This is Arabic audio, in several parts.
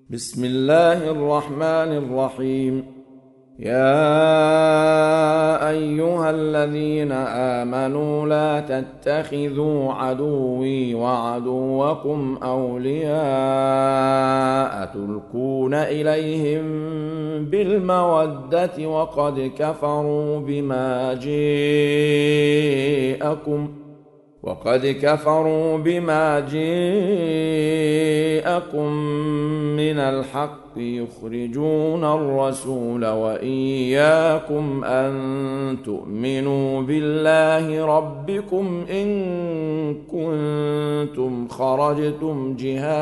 بسم الله الرحمن الرحيم. يا أيها الذين آمنوا لا تتخذوا عدوي وعدوكم أولياء تلقون إليهم بالمودة وقد كفروا بما جاءكم من الحق يخرجون الرسول وإياكم أن تؤمنوا بالله ربكم إن كنتم خرجتم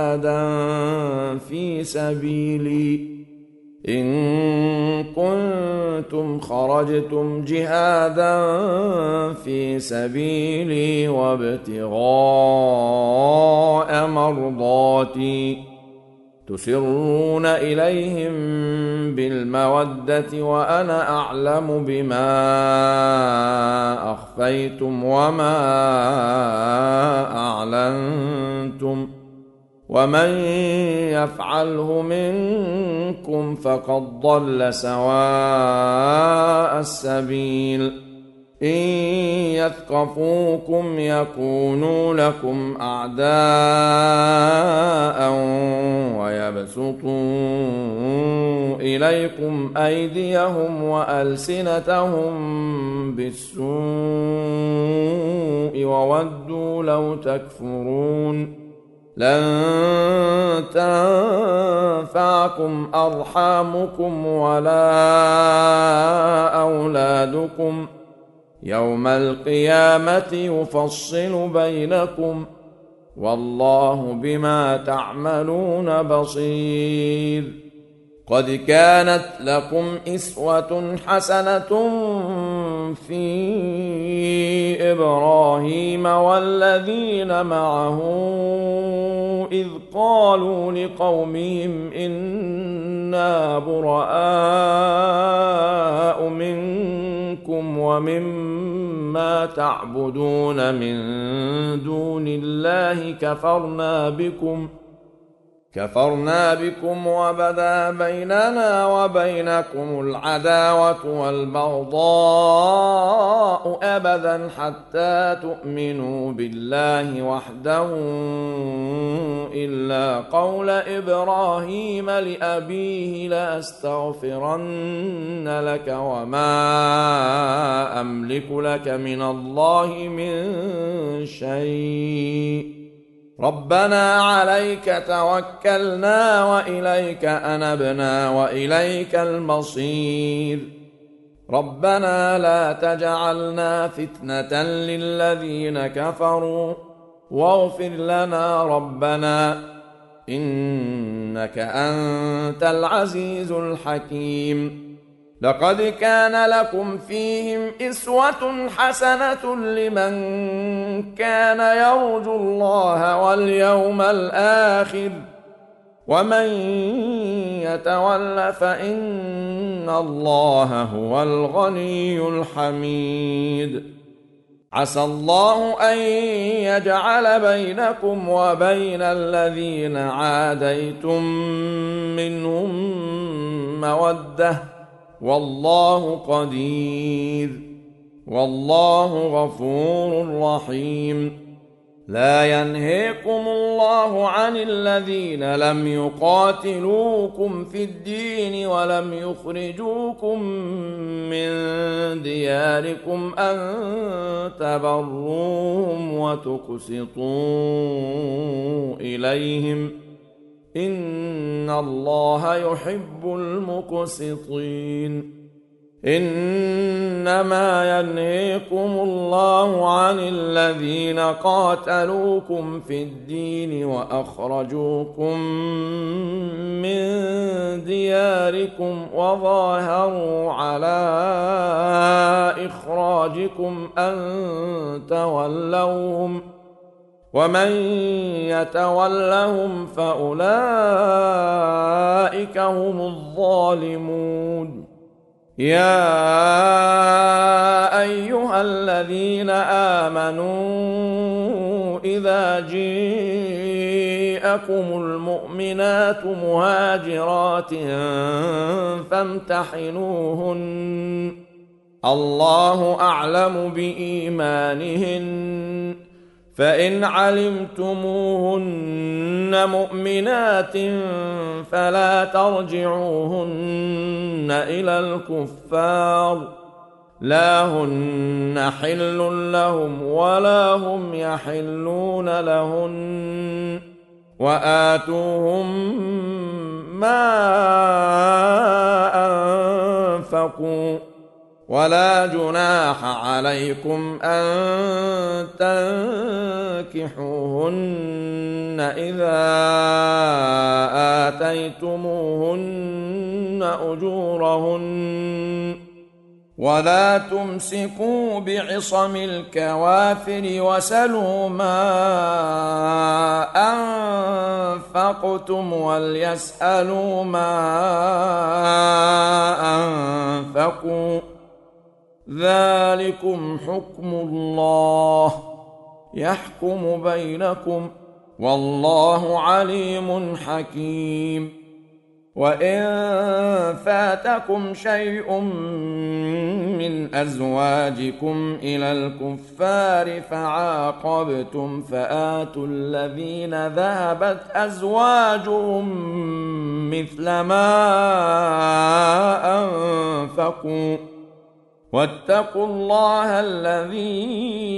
جهادا في سبيلي وابتغاء مرضاتي تسرون إليهم بالمودة وأنا أعلم بما أخفيتم وما أعلنتم ومن يفعله منكم فقد ضل سواء السبيل. إن يثقفوكم يكونوا لكم أعداء ويبسطوا إليكم أيديهم وألسنتهم بالسوء وودوا لو تكفرون. لن تنفعكم أرحامكم ولا أولادكم يوم القيامة يفصل بينكم والله بما تعملون بصير. قد كانت لكم أسوة حسنة في إبراهيم والذين معه إذ قالوا لقومهم إنا براء منكم ومما تعبدون من دون الله كفرنا بكم وبدا بيننا وبينكم العداوة والبغضاء أبدا حتى تؤمنوا بالله وحده إلا قول إبراهيم لأبيه لأستغفرن لك وما أملك لك من الله من شيء ربنا عليك توكلنا وإليك أنبنا وإليك المصير. ربنا لا تجعلنا فتنة للذين كفروا واغفر لنا ربنا إنك أنت العزيز الحكيم. لقد كان لكم فيهم أسوة حسنة لمن كان يرجو الله واليوم الآخر ومن يتول فإن الله هو الغني الحميد. عسى الله أن يجعل بينكم وبين الذين عاديتم منهم مودة والله قدير والله غفور رحيم. لا ينهيكم الله عن الذين لم يقاتلوكم في الدين ولم يخرجوكم من دياركم أن تبروهم وتقسطوا إليهم إن الله يحب المقسطين. إنما ينهيكم الله عن الذين قاتلوكم في الدين وأخرجوكم من دياركم وظاهروا على إخراجكم أن تولوهم ومن يتولهم فأولئك هم الظالمون. يا أيها الذين آمنوا إذا جاءكم جاءكم المؤمنات مهاجرات فامتحنوهن الله أعلم بإيمانهن فإن علمتموهن مؤمنات فلا ترجعوهن إلى الكفار لا هن حل لهم ولا هم يحلون لهن وآتوهم ما أنفقوا ولا جناح عليكم أن تنكحوهن إذا آتيتموهن أجورهن ولا تمسكوا بعصم الكوافر وسلوا ما أنفقتم وليسألوا ما أنفقوا ذلكم حكم الله يحكم بينكم والله عليم حكيم وإن فاتكم شيء من أزواجكم إلى الكفار فعاقبتم فآتوا الذين ذهبت أزواجهم مثل ما أنفقوا واتقوا الله الذي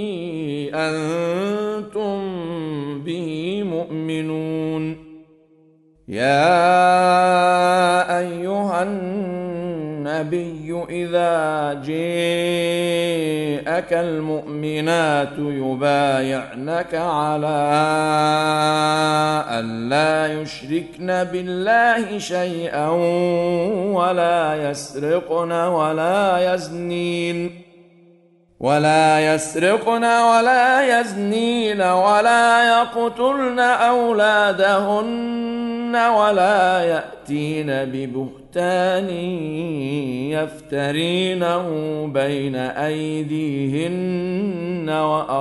أنتم به مؤمنون يا أيها النبي إذا جاءك المؤمنات يبايعنك على أن لا يشركن بالله شيئا ولا يسرقن ولا يزنين ولا يقتلن أولادهن ولا يأتين ببهتان يفترينه بين أيديهن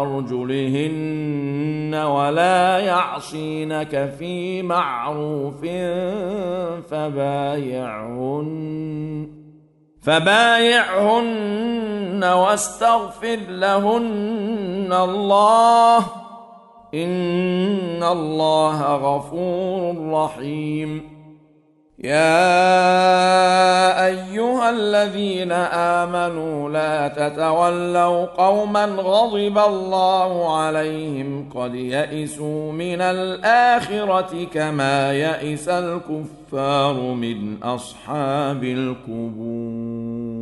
وأرجلهن ولا يعصينك في معروف فبايعهن واستغفر لهن الله إن الله غفور رحيم يا أيها الذين آمنوا لا تتولوا قوما غضب الله عليهم قد يئسوا من الآخرة كما يئس الكفار من أصحاب القبور